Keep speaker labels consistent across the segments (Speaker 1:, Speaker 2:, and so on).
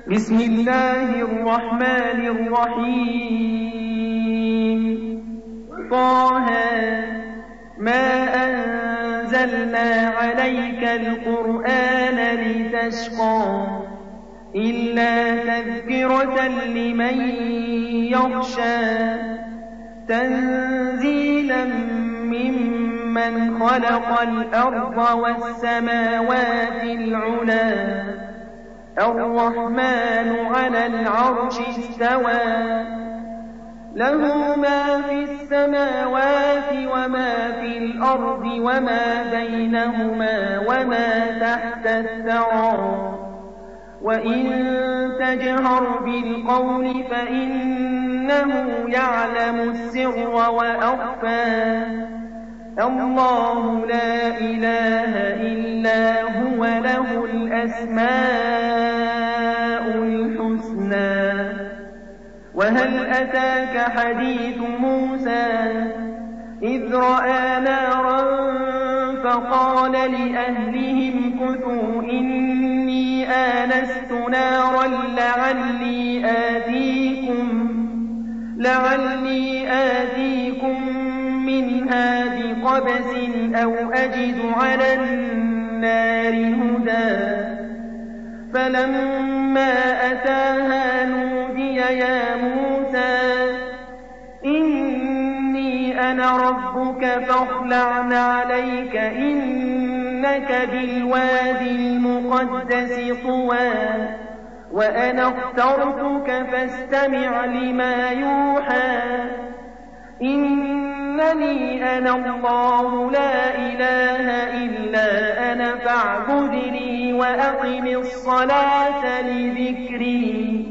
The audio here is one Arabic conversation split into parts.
Speaker 1: بسم الله الرحمن الرحيم. طه ما أنزلنا عليك القرآن لتشقى إلا تذكرة لمن يخشى تنزيلا ممن خلق الأرض والسماوات العلى الرحمن على العرش استوى له ما في السماوات وما في الأرض وما بينهما وما تحت الثرى وإن تجهر بالقول فإنه يعلم السر وأخفى الله لا إله إلا هو له الأسماء الحسنى. وهل أتاك حديث موسى إذ رأى نارا فقال لأهلهم كثوا إني آنست نارا لعلي آتيكم منها بقبس أو أجد على النار هدى فلما أتاها نودي يا موسى إني أنا ربك فاخلع عليك إنك بالوادي المقدس طوى وأنا اخترتك فاستمع لما يوحى إنني أنا الله لا إله إلا أنا فاعبدني وأقم الصلاة لذكري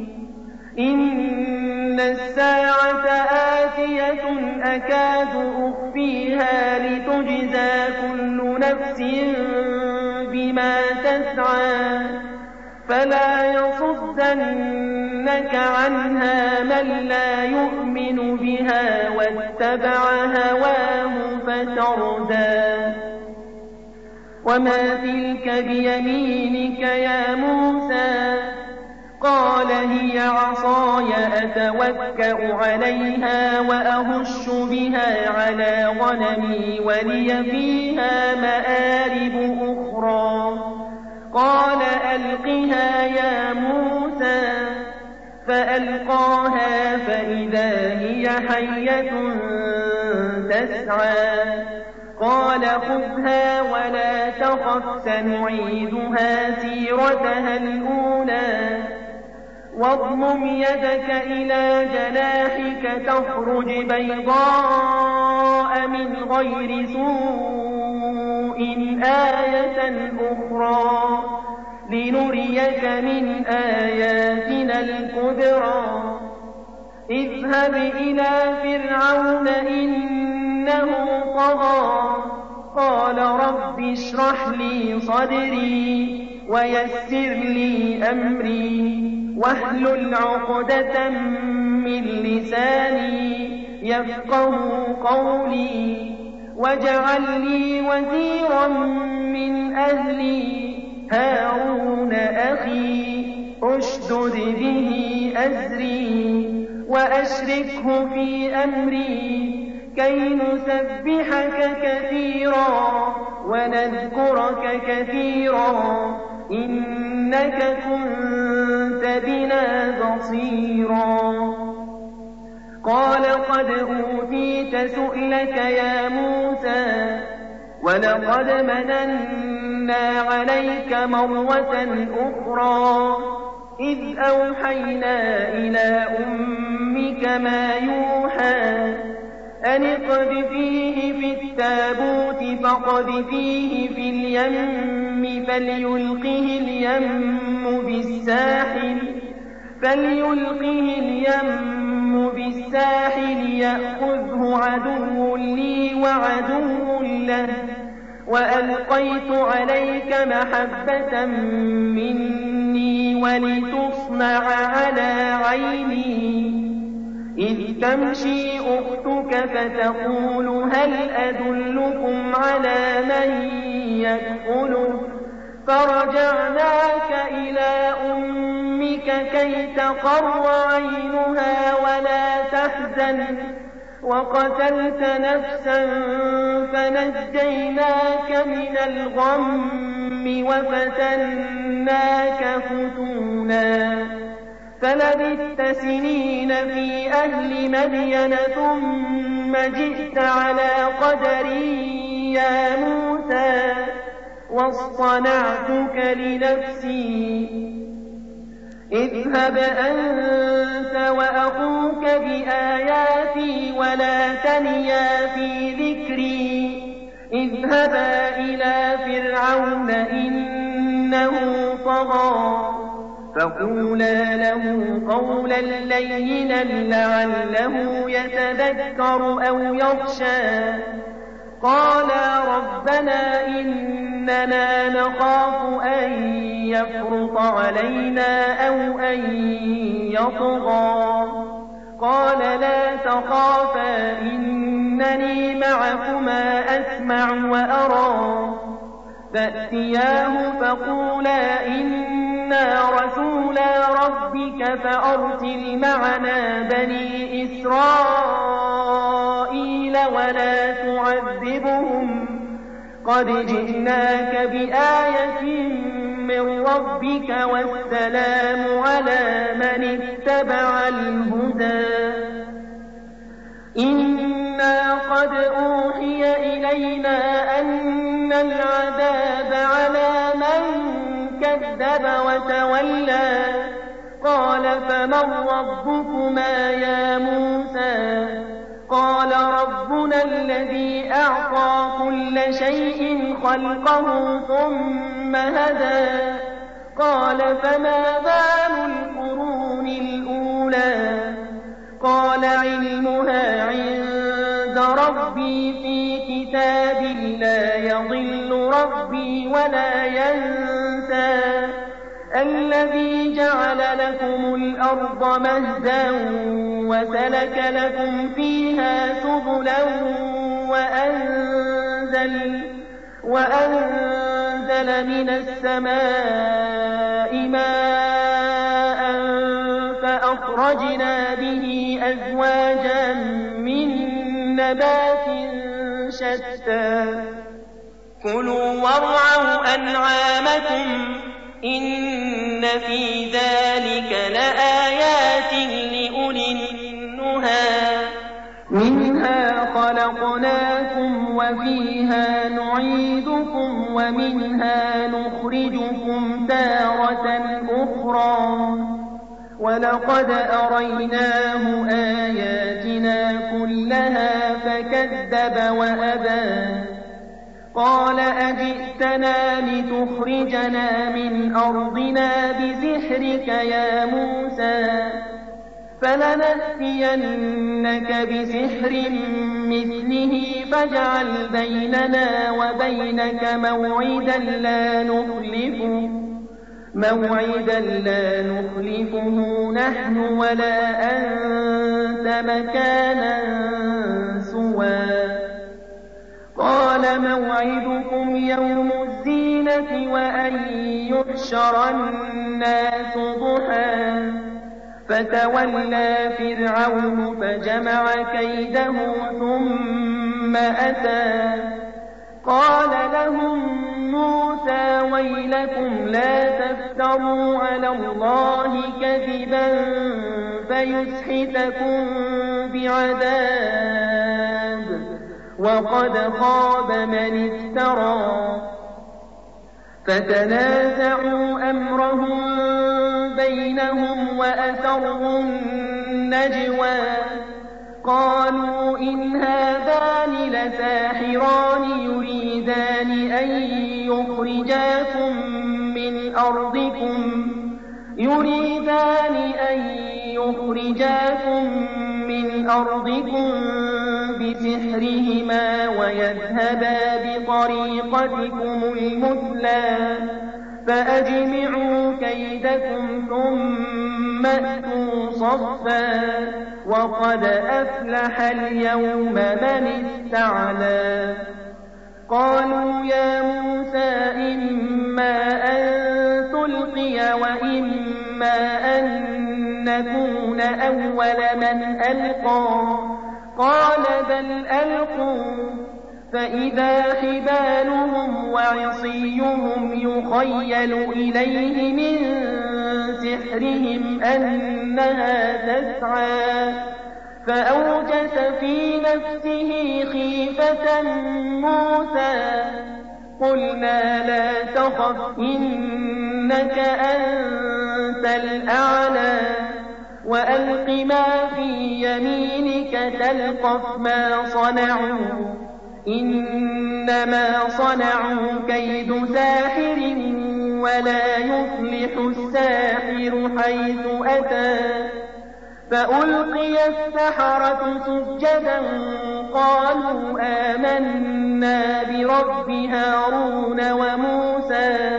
Speaker 1: إن الساعة آتية أكاد أخفيها لتجزى كل نفس بما تسعى فلا يصدنك عنها من لا يؤمن بها واتبع هواه فتردى. وما تلك بيمينك يا موسى قال هي عصاي أتوكأ عليها وأهش بها على غنمي ولي فيها مآرب أخرى قال ألقها يا موسى فألقاها فإذا هي حية تسعى قال خذها ولا تخف سنعيدها سيرتها الأولى واضمم يدك إلى جناحك تخرج بيضاء من غير سوء آية أخرى لنريك من آياتنا الكبرى اذهب إلى فرعون إنه طغى قال رب اشرح لي صدري ويسر لي أمري واحلل عقدة من لساني يفقه قولي واجعل لي وزيرا من أهلي هارون أخي أشدد به أزري وأشركه في أمري كي نسبحك كثيرا ونذكرك كثيرا إنك كنت بنا بصيرا قال قد أوتيت سؤلك يا موسى ولقد مننا عليك مرة أخرى إذ أوحينا إلى أمك ما يوحى أن اقذفيه في التابوت فاقذفيه في اليم فليلقه اليم بالساحل يأخذه عدو لي وعدو له وألقيت عليك محبة مني ولتصنع على عيني إذ تمشي أختك فتقول هل أدلكم على من يكفله فرجعناك إلى أمك كي تقر عينها ولا تحزن وقتلت نفسا فنجيناك من الغم وفتناك فتونا فلبثت سنين في أهل مدين ثم جئت على قدري يا موسى واصطنعتك لنفسي اذهب أنت وأخوك بآياتي ولا تنيا في ذكري اذهبا إلى فرعون إنه طغى فقولا له قولا لينا لعله يتذكر أو يخشى قالا ربنا إننا نخاف أن يفرط علينا أو أن يطغى قال لا تخافا إنني معكما أسمع وأرى فأتياه فقولا إنا رسولا ربك فأرسل معنا بني إسرائيل ولا تعذبهم قد جئناك بآية من ربك والسلام على من اتبع الهدى إنا قد أوحي إلينا أن العذاب على من كذب وتولى قال فمن ربكما يا موسى قال ربنا الذي أعطى كل شيء خلقه ثم هدى قال فما بال القرون الأولى قال علمها عند ربي في كتاب لا يضل ربي ولا ينسى الذي جعل لكم الأرض مهدا وسلك لكم فيها سبلا وأنزل من السماء ماء فأخرجنا به أزواجا من نبات شتى كلوا وارعوا أنعامكم إن في ذلك لآيات لأولي النهى منها خلقناكم وفيها نعيدكم ومنها نخرجكم تارة أخرى ولقد أريناه آياتنا كلها فكذب وأبى قال أجئتنا لتخرجنا من أرضنا بسحرك يا موسى فلنأتينك بسحر مثله فاجعل بيننا وبينك موعدا لا نخلفه نحن ولا أنت مكانا سوى قال موعدكم يوم الزينة وأن يحشر الناس ضحى فتولى فرعون فجمع كيده ثم أتى قال لهم موسى ويلكم لا تفتروا على الله كذبا فيسحتكم بعذاب وقد خاب من افترى فتنازعوا أمرهم بينهم وأسروا النجوى قالوا إن هذان لساحران يريدان أن يخرجاكم من أرضكم بسحرهما ويذهبا بطريقتكم المثلى فأجمعوا كيدكم ثم أتوا صفا وقد أفلح اليوم من استعلى قالوا يا موسى إما أن تلقي وإما أن نكون أول من ألقى قال بل ألقوا فإذا حبالهم وعصيهم يخيل إليه من سحرهم أنها تسعى فأوجس في نفسه خيفة موسى قلنا لا تخف إنك أنت الأعلى وألق ما في يمينك تلقف ما صنعوا إنما صنعوا كيد ساحر ولا يفلح الساحر حيث أتى فألقي السحرة سجدا قالوا آمنا برب هارون وموسى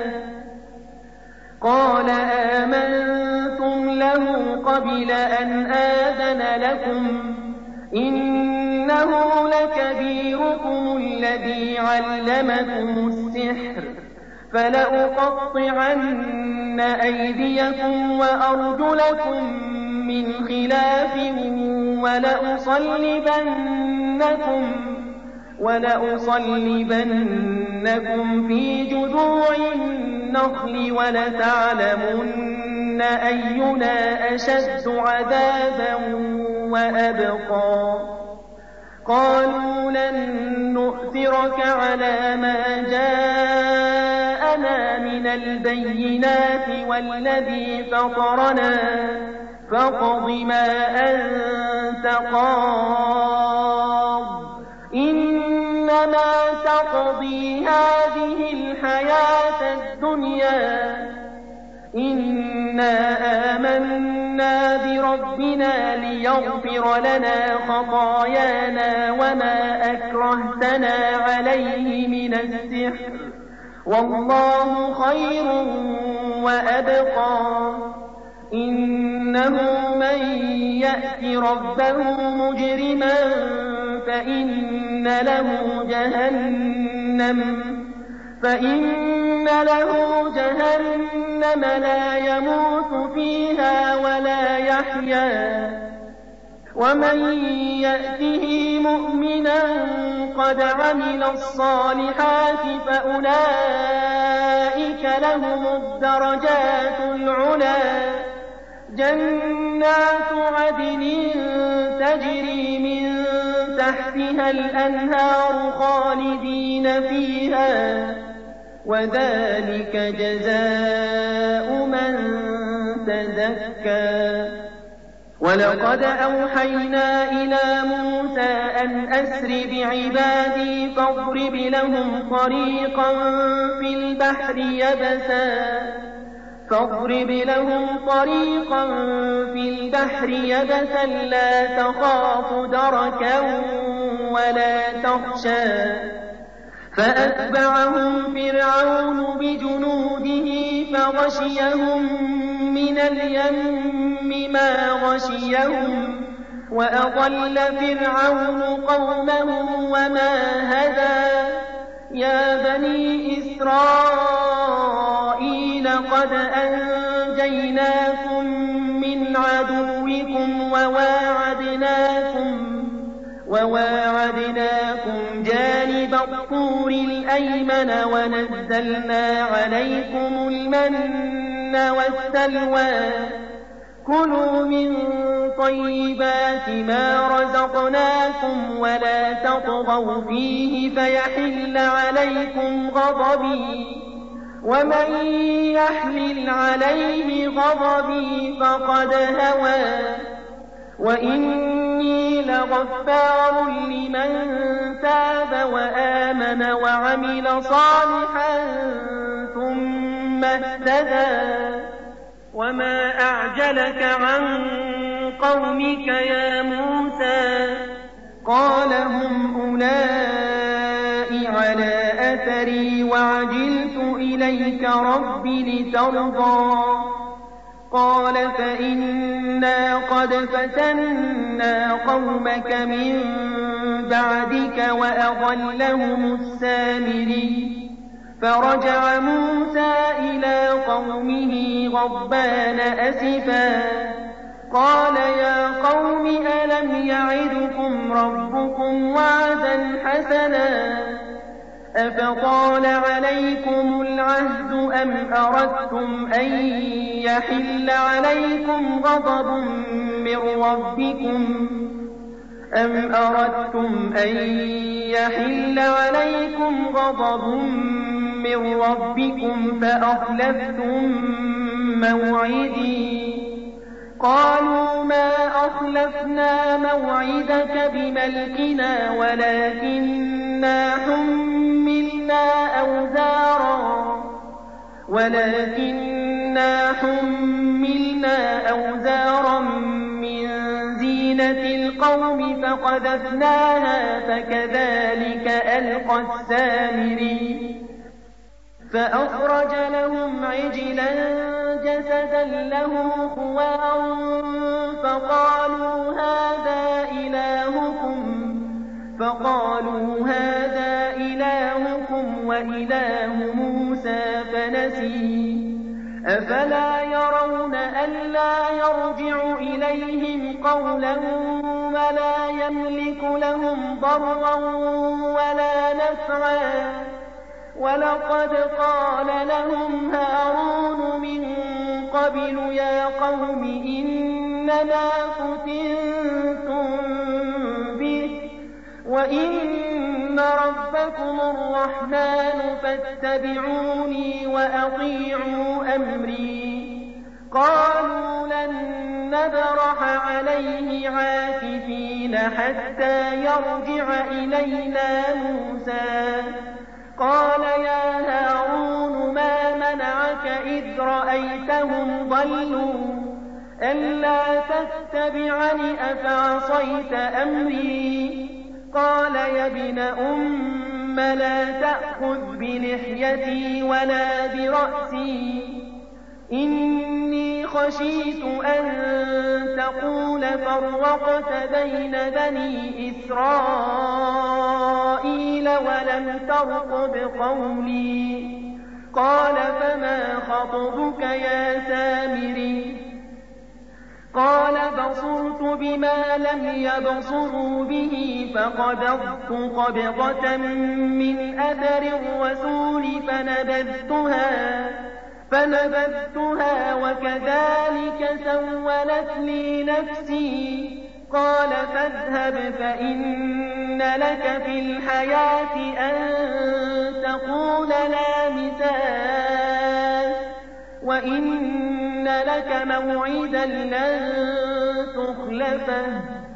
Speaker 1: قال آمنتم له قبل أن آذن لكم إنه لكبيركم الذي علمكم السحر فلأقطعن أيديكم وأرجلكم من خلاف ولأصلبنكم في جذوع النخل ولتعلمن أينا أشد عذابا وأبقى قالوا لن نؤثرك على ما جاءنا من البينات والذي فطرنا فاقض ما أنت قاض إنما تقضي هذه الحياة الدنيا إنا آمنا بربنا ليغفر لنا خطايانا وما أكرهتنا عليه من السحر والله خير وأبقى إنه من يأت ربه مجرما فإن له جهنم لا يموت فيها ولا يحيا ومن يأته مؤمنا قد عمل الصالحات فأولئك لهم الدرجات العلى جنات عدن تجري من تحتها الأنهار خالدين فيها وذلك جزاء من تزكى ولقد أوحينا إلى موسى أن أسر بعبادي فاضرب لهم طريقا في البحر يبسا لا تخاف دركا ولا تخشى فأتبعهم فرعون بجنوده فغشيهم من اليم ما غشيهم وأضل فرعون قومه وما هدى يا بني إسرائيل قد أنجيناكم من عدوكم وواعدناكم جانب الطور الأيمن ونزلنا عليكم المن والسلوى كلوا من طيبات ما رزقناكم ولا تطغوا فيه فيحل عليكم غضبي ومن يحلل عليه غضبي فقد هوى وإني لغفار لمن تاب وآمن وعمل صالحا ثم اهتدى وما أعجلك عن قومك يا موسى قال هم أولئك على أثري وعجلت إليك رب لترضى قال فإنا قد فتنا قومك من بعدك وأضلهم السامري فرجع موسى إلى قومه غضبان أسفا قال يا قوم ألم يعدكم ربكم وعدا حسنا أفطال عليكم العهد أم أردتم أن يحل عليكم غضب من ربكم فأخلفتم موعدي قالوا ما أخلفنا موعدك بملكنا ولكننا حملنا أوزارا من زينة القوم فقذفناها فكذلك ألقى السامري فأخرج لهم عجلا جسدا له خوار فقالوا هذا إلهكم وإله موسى فنسي أفلا يرون ألا يرجع إليهم قولا ولا يملك لهم ضرا ولا نفعا ولقد قال لهم هارون من قبل يا قوم إنما فتنتم به وإن ربكم الرحمن فاتبعوني وأطيعوا أمري قالوا لن نبرح عليه عاكفين حتى يرجع إلينا موسى قال يا هارون ما منعك إذ رأيتهم ضلوا ألا تتبعني أفعصيت أمري قال يا ابن أم لا تأخذ بلحيتي ولا برأسي إني خشيت أن تقول فرقت بين بني إسرائيل ولم ترقب قولي قال فما خطبك يا سامري قال بصرت بما لم يبصروا به فقبضت قبضة من أثر الرسول فنبذتها وكذلك سولت لي نفسي قال فاذهب فإن لك في الحياة أن تقول لا مساس وإن لك موعدا لن تخلفه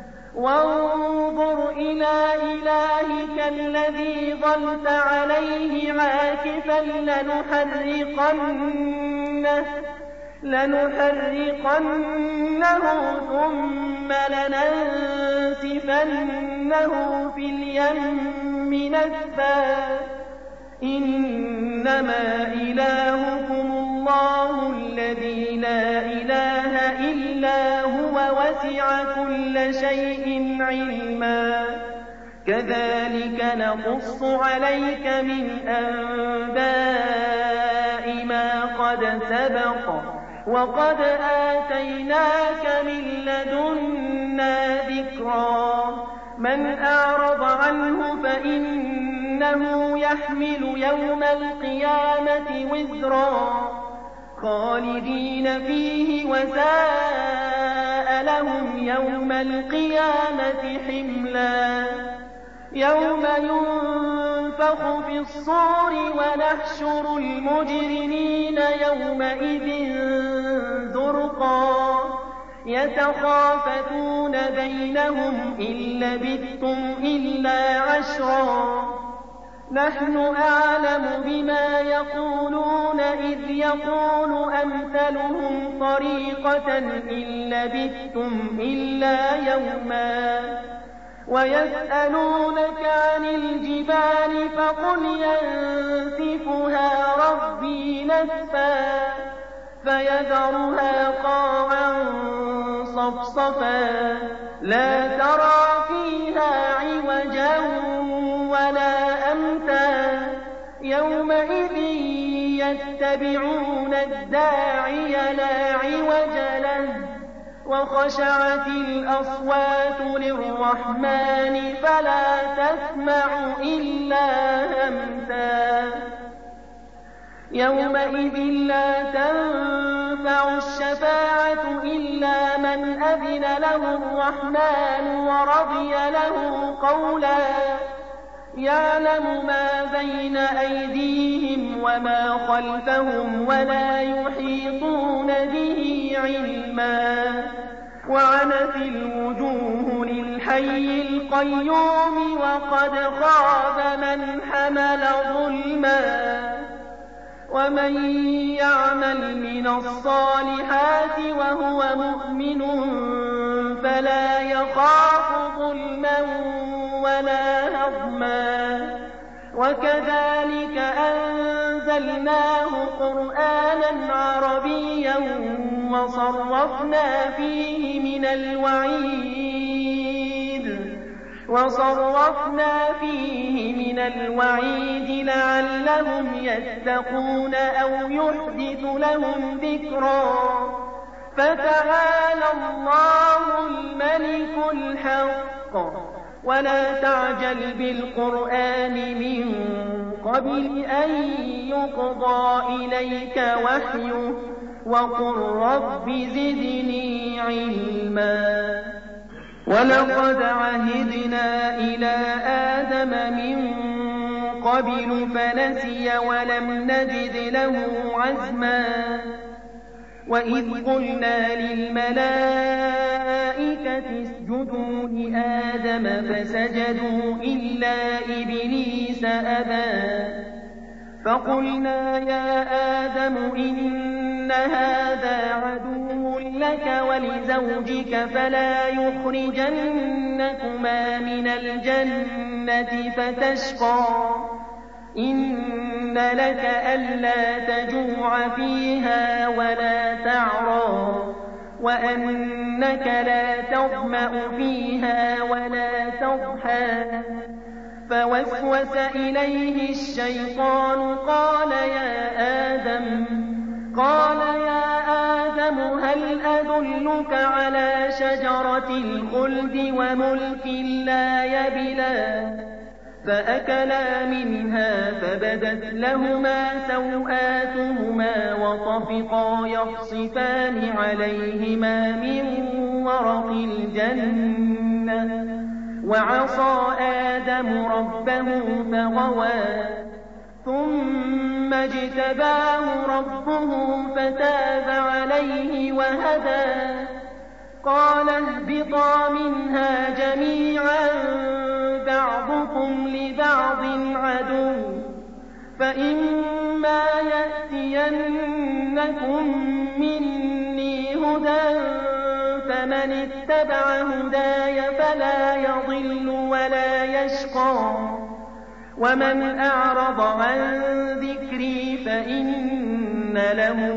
Speaker 1: وانظر إلى إلهك الذي ظلت عليه عاكفا لنحرقنه ثم لننسفنه في اليم نسفا إنما إلهكم الله الذي لا إله إلا هو وسع كل شيء علما كذلك نقص عليك من أنباء ما قد سبق وقد آتيناك من لدنا ذكرا من أعرض عنه فإنه يحمل يوم القيامة وزرا خالدين فيه وساء لهم يوم القيامة حملا يوم ينفخ في الصور ونحشر المجرمين يومئذ زرقا يتخافتون بينهم إن لبثتم إلا عشرا نحن أعلم بما يقولون إذ يقول أمثلهم طريقة إن لبثتم إلا يوما ويسألونك عن الجبال فقل ينسفها ربي نسفا فيذرها قاعا صفصفا لا ترى فيها عوجا ولا أمتا يومئذ يتبعون الداعي لا عوج له وخشعت الأصوات للرحمن فلا تسمع إلا همسا يومئذ لا تنفع الشفاعة إلا من أذن له الرحمن ورضي له قولا يعلم ما بين أيديهم وما خلفهم ولا يحيطون به علما وعنت الوجوه للحي القيوم وقد خاب من حمل ظلما ومن يعمل من الصالحات وهو مؤمن فلا يخاف ظلما ولا هضما وكذلك أنزلناه قرآنا عربيا وصرفنا فيه من الوعيد لعلهم يتقون أو يحدث لهم ذكرا فتعالى الله الملك الحق ولا تعجل بالقرآن من قبل أن يقضى إليك وحيه وقل رب زدني علما ولقد عهدنا إلى آدم من قبل فنسي ولم نجد له عزما وإذ قلنا للملائكة اسجدوا لآدم فسجدوا إلا إبليس أبى فقلنا يا آدم إن هذا عدو لك ولزوجك فلا يخرجنكما من الجنة فتشقى إن لك ألا تجوع فيها ولا تعرى وأنك لا تظمأ فيها ولا تضحى فوسوس إليه الشيطان قال يا آدم هل أدلك على شجرة الخلد وملك لا يبلى فأكلا منها فبدت لهما سوآتهما وطفقا يخصفان عليهما من ورق الجنة وعصى آدم ربه فغوى ثم اجتباه ربه فتاب عليه وهدى قال اهبطا منها جميعا بعضكم لبعض عدو فإما يأتينكم مني هدى فمن اتبع هداي فلا يضل ولا يشقى ومن أعرض عن ذكري فإن له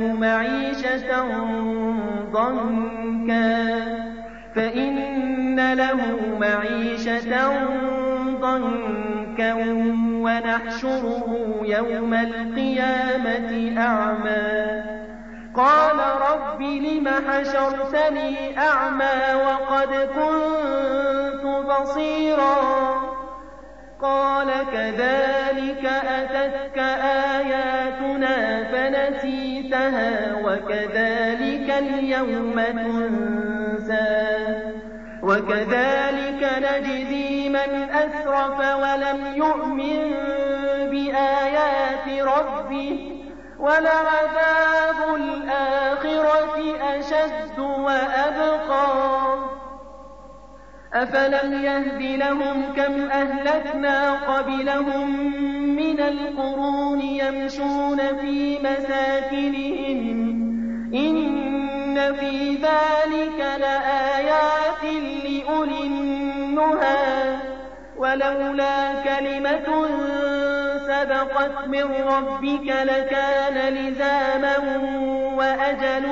Speaker 1: معيشة ضنكا ونحشره يوم القيامة أعمى قال رب لم حشرتني أعمى وقد كنت بصيرا قال كذلك أتتك آياتنا فنسيتها وكذلك اليوم تنسى وكذلك نجزي من أسرف ولم يؤمن بآيات ربه ولعذاب الآخرة أشد وأبقى أفلم يهد لهم كم أهلكنا قبلهم من القرون يمشون في مساكنهم إن في ذلك لآيات لأولي النهى ولولا كلمة سبقت سبقت من ربك لكان لزاما وأجل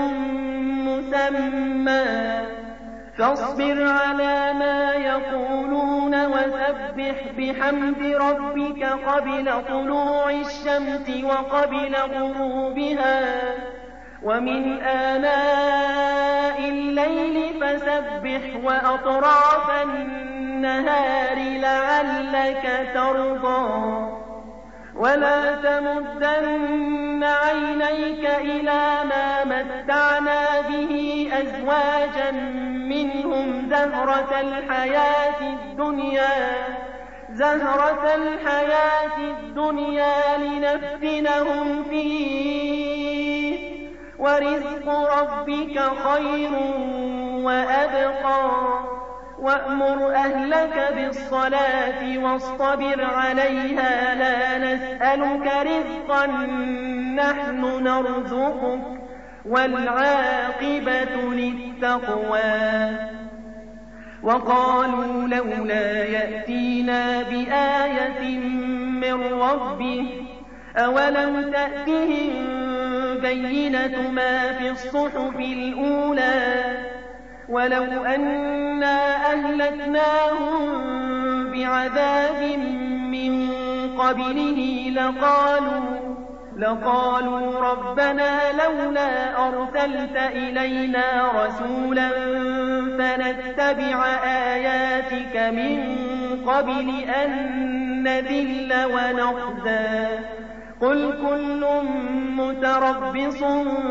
Speaker 1: مسمى فاصبر على ما يقولون وسبح بحمد ربك قبل طلوع الشمس وقبل غروبها ومن آناء الليل فسبح وأطراف النهار لعلك ترضى ولا تمدن عينيك إلى ما متعنا به أزواجا منهم زهرة الحياة الدنيا لنفتنهم فيه ورزق ربك خير وأبقى وأمر أهلك بالصلاة واصطبر عليها لا نسألك رزقا نحن نرزقك والعاقبة للتقوى وقالوا لولا يأتينا بآية من ربه أولم تأتهم بينة ما في الصحف الأولى ولو أنا أهلكناهم بعذاب من قبله لقالوا ربنا لولا أرسلت إلينا رسولا فنتبع آياتك من قبل أن نذل ونخزى قل كل متربص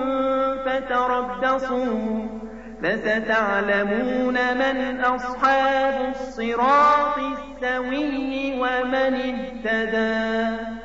Speaker 1: فتربصوا فستعلمون من أصحاب الصراط السوي ومن اهتدى